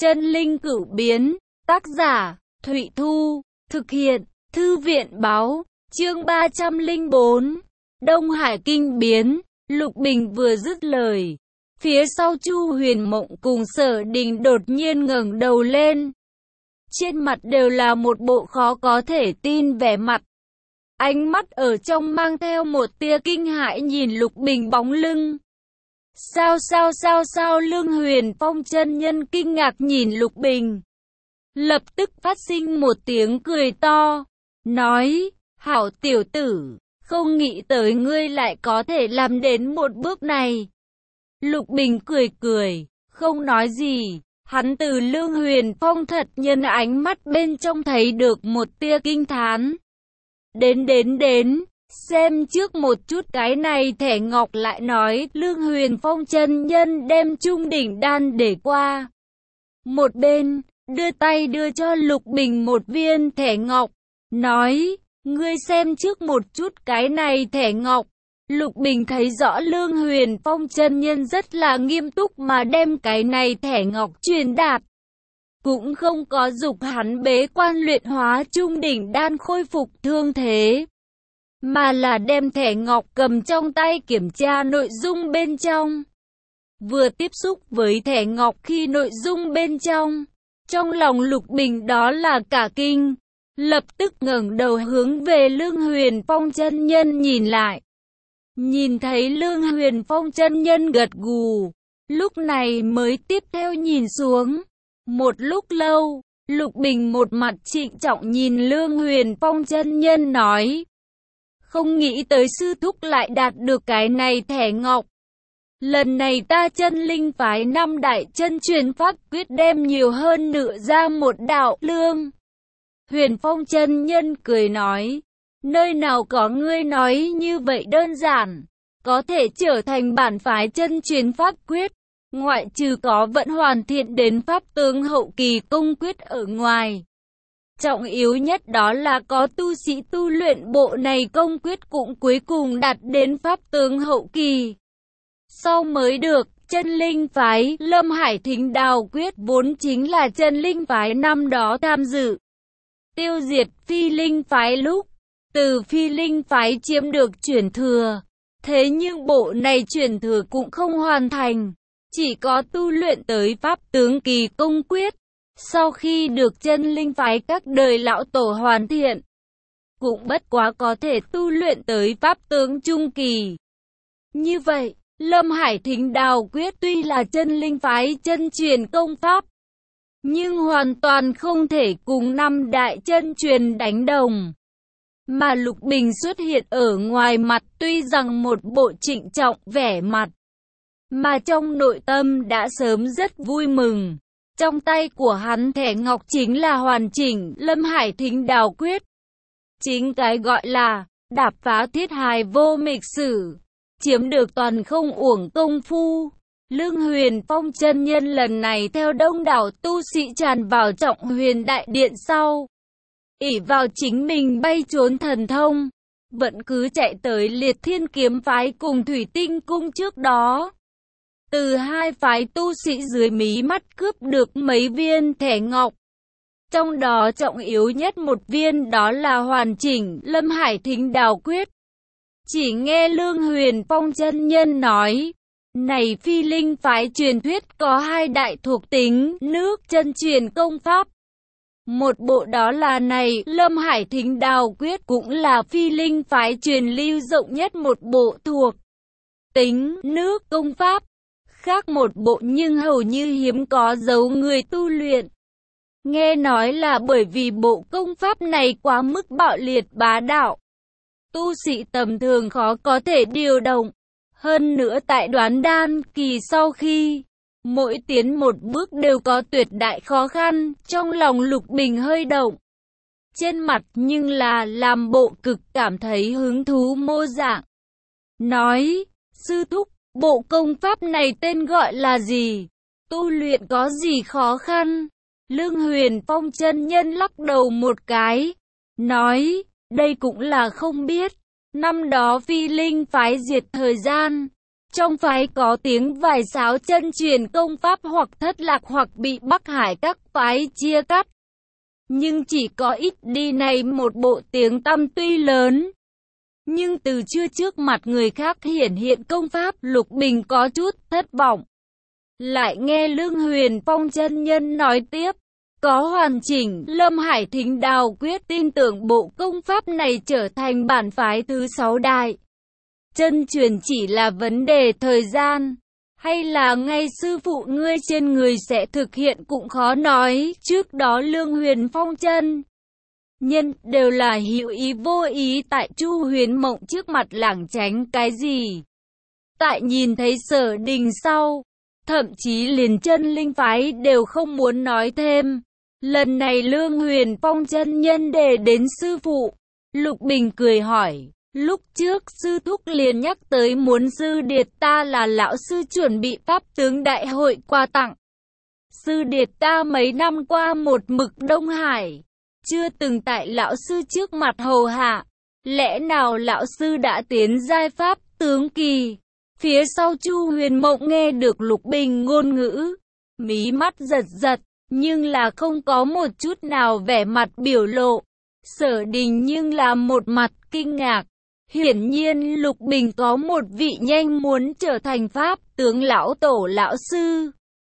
Chân linh cửu biến, tác giả, Thụy Thu, thực hiện, Thư viện báo, chương 304, Đông Hải kinh biến. Lục Bình vừa dứt lời, phía sau Chu Huyền Mộng cùng Sở Đình đột nhiên ngẩng đầu lên. Trên mặt đều là một bộ khó có thể tin vẻ mặt. Ánh mắt ở trong mang theo một tia kinh hãi nhìn Lục Bình bóng lưng. Sao, Lương Huyền Phong chân nhân kinh ngạc nhìn Lục Bình. Lập tức phát sinh một tiếng cười to, nói, hảo tiểu tử, không nghĩ tới ngươi lại có thể làm đến một bước này. Lục Bình cười, không nói gì, hắn từ Lương Huyền Phong thật nhân ánh mắt bên trong thấy được một tia kinh thán. Đến, xem trước một chút cái này thẻ ngọc lại nói. Lương Huyền Phong chân nhân đem trung đỉnh đan để qua một bên, đưa tay đưa cho Lục Bình một viên thẻ ngọc, nói, ngươi xem trước một chút cái này thẻ ngọc. Lục Bình thấy rõ Lương Huyền Phong chân nhân rất là nghiêm túc mà đem cái này thẻ ngọc truyền đạt. Cũng không có dục hắn bế quan luyện hóa trung đỉnh đan khôi phục thương thế, mà là đem thẻ ngọc cầm trong tay kiểm tra nội dung bên trong. Vừa tiếp xúc với thẻ ngọc khi nội dung bên trong lòng Lục Bình đó là cả kinh, lập tức ngẩng đầu hướng về Lương Huyền Phong chân nhân nhìn lại. Nhìn thấy Lương Huyền Phong chân nhân gật gù, lúc này mới tiếp theo nhìn xuống. Một lúc lâu, Lục Bình một mặt trịnh trọng nhìn Lương Huyền Phong chân nhân nói, không nghĩ tới sư thúc lại đạt được cái này thẻ ngọc. Lần này ta chân linh phái 5 đại chân truyền pháp quyết đem nhiều hơn nữa ra một đạo. Lương Huyền Phong chân nhân cười nói, nơi nào có ngươi nói như vậy đơn giản, có thể trở thành bản phái chân truyền pháp quyết, ngoại trừ có vận hoàn thiện đến pháp tướng hậu kỳ công quyết ở ngoài. Trọng yếu nhất đó là có tu sĩ tu luyện bộ này công quyết cũng cuối cùng đạt đến pháp tướng hậu kỳ. Sau mới được, chân linh phái Lâm Hải Thính Đào quyết vốn chính là chân linh phái năm đó tham dự tiêu diệt phi linh phái lúc, từ phi linh phái chiếm được chuyển thừa. Thế nhưng bộ này chuyển thừa cũng không hoàn thành, chỉ có tu luyện tới pháp tướng kỳ công quyết. Sau khi được chân linh phái các đời lão tổ hoàn thiện, cũng bất quá có thể tu luyện tới pháp tướng trung kỳ. Như vậy, Lâm Hải Thính Đào quyết tuy là chân linh phái chân truyền công pháp, nhưng hoàn toàn không thể cùng 5 đại chân truyền đánh đồng. Mà Lục Bình xuất hiện ở ngoài mặt tuy rằng một bộ trịnh trọng vẻ mặt, mà trong nội tâm đã sớm rất vui mừng. Trong tay của hắn thẻ ngọc chính là hoàn chỉnh Lâm Hải Thính Đào quyết. Chính cái gọi là đạp phá thiết hài vô mịch sử, chiếm được toàn không uổng công phu. Lương Huyền Phong chân nhân lần này theo đông đảo tu sĩ tràn vào Trọng Huyền Đại Điện sau, ỷ vào chính mình bay trốn thần thông, vẫn cứ chạy tới Liệt Thiên Kiếm phái cùng Thủy Tinh cung trước đó. Từ hai phái tu sĩ dưới mí mắt cướp được mấy viên thẻ ngọc. Trong đó trọng yếu nhất một viên đó là hoàn chỉnh Lâm Hải Thính Đào quyết. Chỉ nghe Lương Huyền Phong chân nhân nói, này phi linh phái truyền thuyết có 2 đại thuộc tính nước chân truyền công pháp. Một bộ đó là này Lâm Hải Thính Đào quyết, cũng là phi linh phái truyền lưu rộng nhất một bộ thuộc tính nước công pháp. Khác một bộ nhưng hầu như hiếm có dấu người tu luyện. Nghe nói là bởi vì bộ công pháp này quá mức bạo liệt bá đạo, tu sĩ tầm thường khó có thể điều động. Hơn nữa tại đoán đan kỳ sau khi mỗi tiến một bước đều có tuyệt đại khó khăn. Trong lòng Lục Bình hơi động, trên mặt nhưng là làm bộ cực cảm thấy hứng thú mô dạng, nói, sư thúc, bộ công pháp này tên gọi là gì? Tu luyện có gì khó khăn? Lương Huyền Phong chân nhân lắc đầu một cái, nói, đây cũng là không biết. Năm đó phi linh phái diệt thời gian, Trong phái có tiếng vài sáo chân truyền công pháp hoặc thất lạc hoặc bị Bắc Hải các phái chia cắt. Nhưng chỉ có ít đi này một bộ tiếng tăm tuy lớn. Nhưng từ chưa trước mặt người khác hiển hiện công pháp, Lục Bình có chút thất vọng. Lại nghe Lương Huyền Phong chân nhân nói tiếp, có hoàn chỉnh Lâm Hải Thính Đào Quyết, tin tưởng bộ công pháp này trở thành bản phái thứ 6 đại chân truyền chỉ là vấn đề thời gian, hay là ngay sư phụ ngươi trên người sẽ thực hiện cũng khó nói. Trước đó Lương Huyền Phong chân nhân đều là hữu ý vô ý tại Chu Huyền Mộng trước mặt lảng tránh cái gì. Tại nhìn thấy Sở Đình sau, thậm chí liền chân linh phái đều không muốn nói thêm. Lần này Lương Huyền Phong chân nhân đề đến sư phụ, Lục Bình cười hỏi, lúc trước sư thúc liền nhắc tới muốn Sư Điệt ta là lão sư chuẩn bị pháp tướng đại hội quà tặng. Sư Điệt ta mấy năm qua một mực Đông Hải, chưa từng tại lão sư trước mặt hầu hạ, lẽ nào lão sư đã tiến giai pháp tướng kỳ? Phía sau Chu Huyền Mộng nghe được Lục Bình ngôn ngữ, mí mắt giật giật, nhưng là không có một chút nào vẻ mặt biểu lộ. Sở Đình nhưng là một mặt kinh ngạc. Hiển nhiên Lục Bình có một vị nhanh muốn trở thành pháp tướng lão tổ lão sư.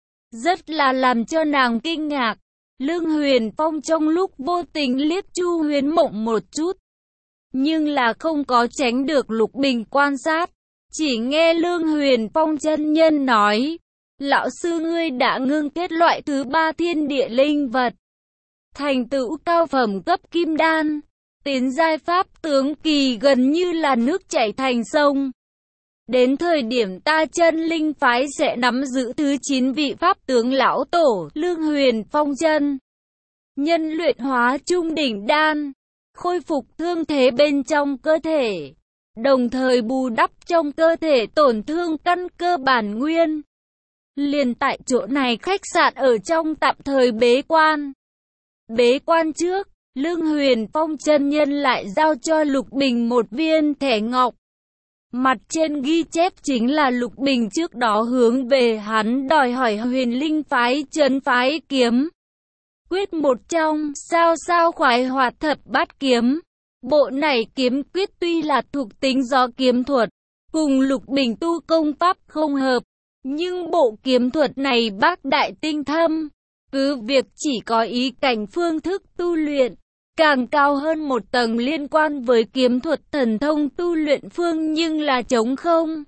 Rất là làm cho nàng kinh ngạc. Lương Huyền Phong trong lúc vô tình liếc Chu Huyền Mộng một chút, nhưng là không có tránh được Lục Bình quan sát. Chỉ nghe Lương Huyền Phong chân nhân nói, lão sư ngươi đã ngưng kết loại thứ 3 thiên địa linh vật, thành tựu cao phẩm cấp kim đan, tiến giai pháp tướng kỳ gần như là nước chảy thành sông. Đến thời điểm ta chân linh phái sẽ nắm giữ thứ 9 vị pháp tướng lão tổ. Lương Huyền Phong chân nhân luyện hóa trung đỉnh đan, khôi phục thương thế bên trong cơ thể, đồng thời bù đắp trong cơ thể tổn thương căn cơ bản nguyên. Liền tại chỗ này khách sạn ở trong tạm thời bế quan. Bế quan trước, Lương Huyền Phong chân nhân lại giao cho Lục Bình một viên thẻ ngọc. Mặt trên ghi chép chính là Lục Bình trước đó hướng về hắn đòi hỏi Huyền Linh phái trấn phái kiếm quyết một trong sao khoái hoạt thập bát kiếm. Bộ này kiếm quyết tuy là thuộc tính do kiếm thuật, cùng Lục Bình tu công pháp không hợp, nhưng bộ kiếm thuật này bác đại tinh thâm, cứ việc chỉ có ý cảnh phương thức tu luyện, càng cao hơn một tầng liên quan với kiếm thuật thần thông tu luyện phương nhưng là trống không.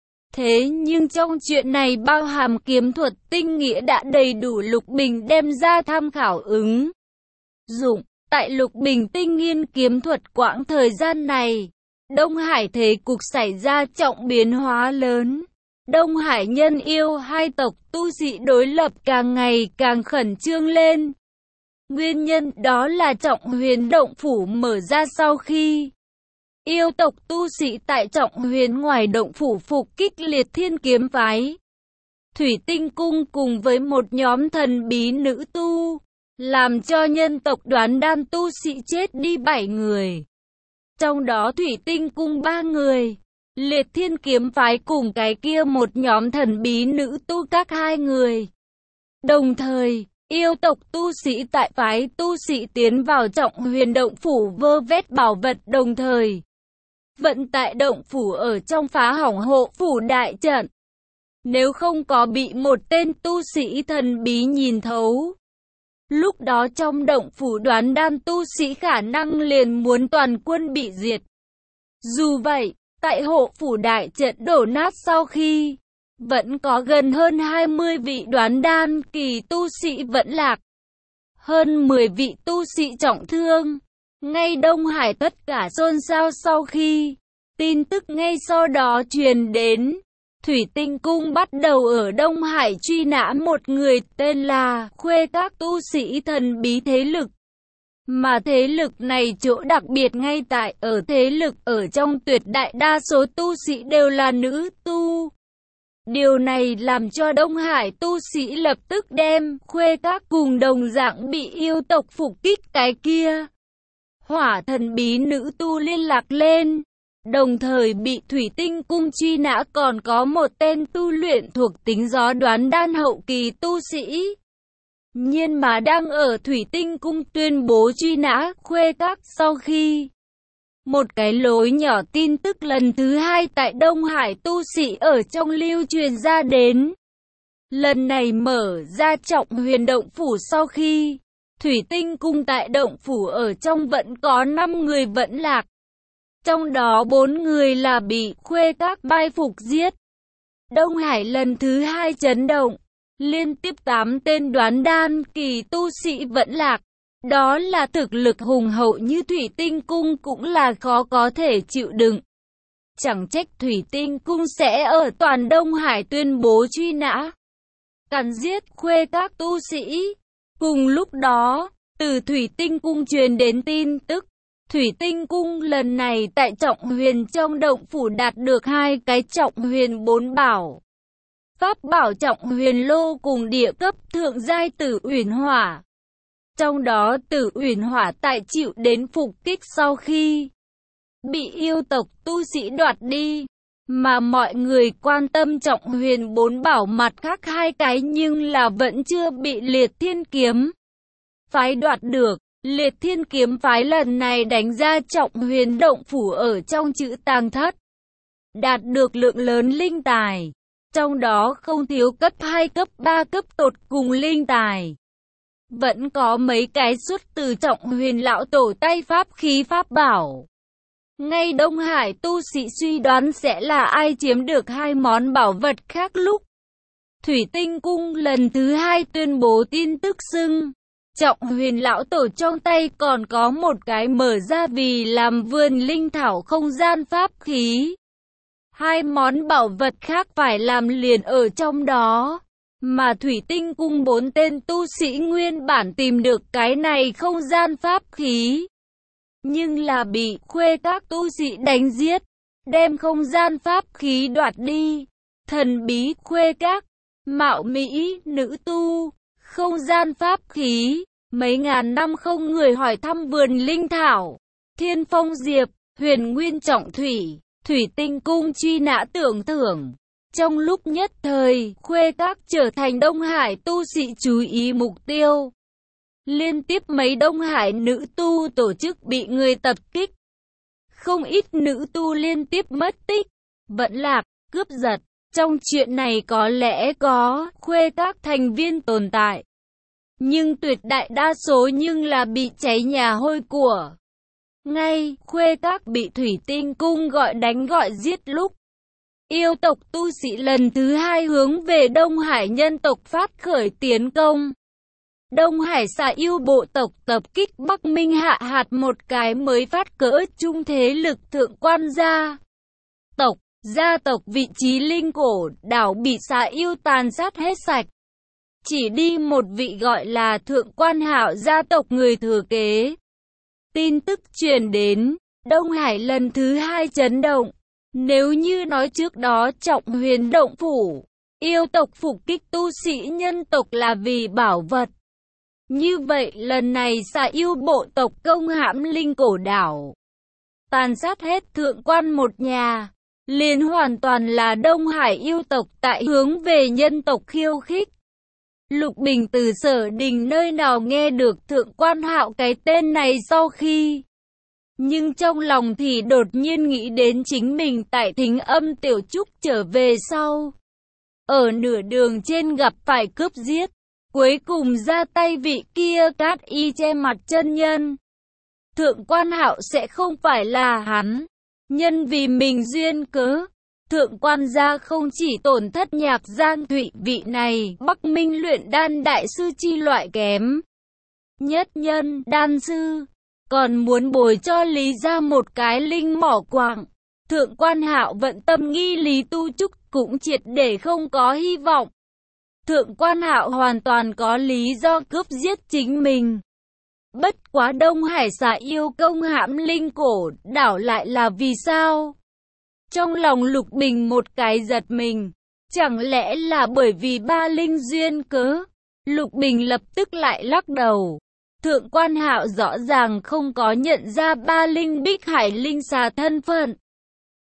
Thế nhưng trong chuyện này bao hàm kiếm thuật tinh nghĩa đã đầy đủ, Lục Bình đem ra tham khảo ứng dụng. Tại Lục Bình tinh nghiên kiếm thuật quãng thời gian này, Đông Hải thế cục xảy ra trọng biến hóa lớn. Đông Hải nhân yêu hai tộc tu sĩ đối lập càng ngày càng khẩn trương lên. Nguyên nhân đó là Trọng Huyền động phủ mở ra sau khi yêu tộc tu sĩ tại Trọng Huyền ngoài động phủ phục kích liệt thiên kiếm phái, Thủy Tinh Cung cùng với một nhóm thần bí nữ tu, làm cho nhân tộc Đoán Đan tu sĩ chết đi 7 người. Trong đó Thủy Tinh Cung 3 người, Liệt Thiên Kiếm phái cùng cái kia một nhóm thần bí nữ tu các 2 người. Đồng thời, yêu tộc tu sĩ tại phái tu sĩ tiến vào Trọng Huyền động phủ vơ vét bảo vật, đồng thời vận tại động phủ ở trong phá hỏng hộ phủ đại trận. Nếu không có bị một tên tu sĩ thần bí nhìn thấu, lúc đó trong động phủ Đoán Đan tu sĩ khả năng liền muốn toàn quân bị diệt. Dù vậy, tại hộ phủ đại trận đổ nát sau khi, vẫn có gần hơn 20 vị Đoán Đan kỳ tu sĩ vẫn lạc, hơn 10 vị tu sĩ trọng thương. Ngay Đông Hải tất cả xôn xao sau khi tin tức ngay sau đó truyền đến. Thủy Tinh Cung bắt đầu ở Đông Hải truy nã một người tên là Khuê các tu sĩ thần bí thế lực. Mà thế lực này chỗ đặc biệt ngay tại ở thế lực ở trong tuyệt đại đa số tu sĩ đều là nữ tu. Điều này làm cho Đông Hải tu sĩ lập tức đem Khuê các cùng đồng dạng bị yêu tộc phục kích cái kia Hỏa thần bí nữ tu liên lạc lên. Đồng thời bị Thủy Tinh Cung truy nã còn có một tên tu luyện thuộc tính gió đoán đan hậu kỳ tu sĩ. Nhưng mà đang ở Thủy Tinh Cung tuyên bố truy nã Khuê Các sau khi một cái lối nhỏ tin tức lần thứ hai tại Đông Hải tu sĩ ở trong lưu truyền ra đến. Lần này mở ra Trọng Huyền động phủ sau khi Thủy Tinh Cung tại động phủ ở trong vẫn có 5 người vẫn lạc. Trong đó 4 người là bị Khuê Các mai phục giết. Đông Hải lần thứ hai chấn động. Liên tiếp 8 tên đoán đan kỳ tu sĩ vẫn lạc. Đó là thực lực hùng hậu như Thủy Tinh Cung cũng là khó có thể chịu đựng. Chẳng trách Thủy Tinh Cung sẽ ở toàn Đông Hải tuyên bố truy nã, càn giết Khuê Các tu sĩ. Cùng lúc đó, từ Thủy Tinh Cung truyền đến tin tức, Thủy Tinh Cung lần này tại Trọng Huyền trong động phủ đạt được 2 cái Trọng Huyền 4 bảo. Pháp bảo Trọng Huyền lô cùng địa cấp thượng giai Tử Uyển Hỏa. Trong đó Tử Uyển Hỏa tại chịu đến phục kích sau khi bị yêu tộc tu sĩ đoạt đi. Mà mọi người quan tâm Trọng Huyền 4 bảo mặt khác 2 cái nhưng là vẫn chưa bị Liệt Thiên Kiếm phái đoạt được. Liệt Thiên Kiếm phái lần này đánh ra Trọng Huyền động phủ ở trong Trữ Tàng Thất, đạt được lượng lớn linh tài. Trong đó không thiếu cấp 2 cấp 3 cấp tột cùng linh tài. Vẫn có mấy cái xuất từ Trọng Huyền lão tổ tay pháp khí pháp bảo. Ngay Đông Hải tu sĩ suy đoán sẽ là ai chiếm được 2 món bảo vật khác lúc Thủy Tinh Cung lần thứ hai tuyên bố tin tức xưng Trọng Huyền lão tổ trong tay còn có một cái mở ra vì làm vườn linh thảo không gian pháp khí. 2 món bảo vật khác phải làm liền ở trong đó. Mà Thủy Tinh Cung 4 tên tu sĩ nguyên bản tìm được cái này không gian pháp khí. Nhưng là bị Khuê Các tu sĩ đánh giết, đem không gian pháp khí đoạt đi. Thần bí Khuê Các, mạo mỹ, nữ tu, không gian pháp khí. Mấy ngàn năm không người hỏi thăm vườn linh thảo. Thiên Phong Diệp, Huyền Nguyên Trọng Thủy, Thủy Tinh Cung truy nã tưởng thưởng. Trong lúc nhất thời, Khuê Các trở thành Đông Hải tu sĩ chú ý mục tiêu. Liên tiếp mấy Đông Hải nữ tu tổ chức bị người tập kích. Không ít nữ tu liên tiếp mất tích, vẫn lạc, cướp giật. Trong chuyện này có lẽ có Khuê Các thành viên tồn tại. Nhưng tuyệt đại đa số nhưng là bị cháy nhà hôi của. Ngay, Khuê Các bị Thủy Tinh Cung gọi đánh gọi giết lúc yêu tộc tu sĩ lần thứ hai hướng về Đông Hải nhân tộc phát khởi tiến công. Đông Hải xà yêu bộ tộc tập kích Bắc Minh Hạ hạt một cái mới phát cỡ trung thế lực thượng quan gia tộc vị trí linh cổ đảo bị xà yêu tàn sát hết sạch. Chỉ đi một vị gọi là thượng quan Hạo gia tộc người thừa kế. Tin tức truyền đến, Đông Hải lần thứ hai chấn động. Nếu như nói trước đó Trọng Huyền động phủ, yêu tộc phục kích tu sĩ nhân tộc là vì bảo vật. Như vậy lần này xà yêu bộ tộc công hãm linh cổ đảo, tàn sát hết thượng quan một nhà, liền hoàn toàn là Đông Hải yêu tộc tại hướng về nhân tộc khiêu khích. Lục Bình từ Sở Đình nơi nào nghe được thượng quan Hạo cái tên này sau khi. Nhưng trong lòng thì đột nhiên nghĩ đến chính mình tại Thính Âm Tiểu Trúc trở về sau. Ở nửa đường trên gặp phải cướp giết, cuối cùng ra tay vị kia Cát Y che mặt chân nhân. Thượng quan Hạo sẽ không phải là hắn, nhân vì mình duyên cớ. Thượng quan gia không chỉ tổn thất Nhạc Giang Thụy vị này Bắc Minh luyện đan đại sư chi loại kém nhất nhân đan sư, còn muốn bồi cho Lý gia một cái linh mỏ quạng. Thượng quan Hạo vận tâm nghi Lý Tu Trúc cũng triệt để không có hy vọng. Thượng quan Hạo hoàn toàn có lý do cướp giết chính mình. Bất quá Đông Hải xà yêu công hãm linh cổ đảo lại là vì sao? Trong lòng Lục Bình một cái giật mình, chẳng lẽ là bởi vì ba linh duyên cớ? Lục Bình lập tức lại lắc đầu. Thượng quan Hạo rõ ràng không có nhận ra ba linh Bích Hải linh xà thân phận.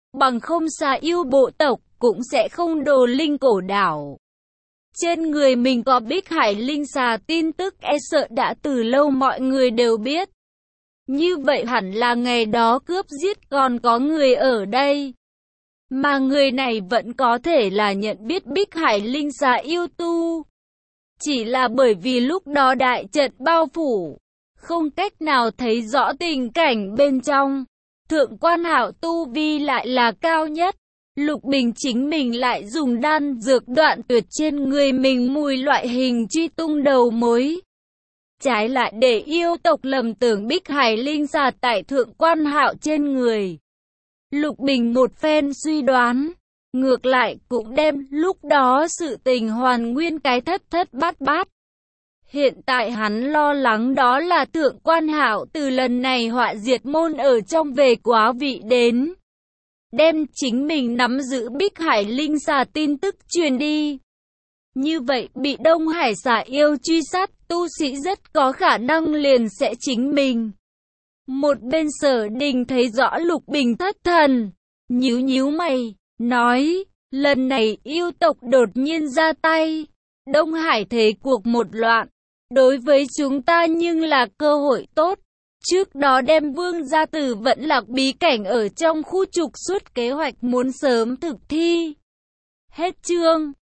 bằng không xà yêu bộ tộc cũng sẽ không đồ linh cổ đảo. Trên người mình có Bích Hải linh xà tin tức e sợ đã từ lâu mọi người đều biết. Như vậy hẳn là ngày đó cướp giết còn có người ở đây. Mà người này vẫn có thể là nhận biết Bích Hải linh xà yêu tu. Chỉ là bởi vì lúc đó đại trận bao phủ, không cách nào thấy rõ tình cảnh bên trong. Thượng quan Hạo tu vi lại là cao nhất. Lục Bình chính mình lại dùng đan dược đoạn tuyệt trên người mình mùi loại hình truy tung đầu mối. Trái lại để yêu tộc lầm tưởng Bích Hải linh xà tại Thượng quan Hạo trên người. Lục Bình một phen suy đoán, ngược lại cũng đem lúc đó sự tình hoàn nguyên cái thất thất bát bát. Hiện tại hắn lo lắng đó là Thượng quan Hạo từ lần này họa diệt môn ở trong về quá vị đến. Đem chính mình nắm giữ Bích Hải linh xà tin tức truyền đi. Như vậy bị Đông Hải xà yêu truy sát, tu sĩ rất có khả năng liền sẽ chính mình. Một bên Sở Đình thấy rõ Lục Bình thất thần, nhíu nhíu mày, nói, lần này yêu tộc đột nhiên ra tay, Đông Hải thế cuộc một loạn, đối với chúng ta nhưng là cơ hội tốt. Trước đó đem Vương gia Tử Vận Lạc bí cảnh ở trong khu trục xuất kế hoạch muốn sớm thực thi. Hết chương.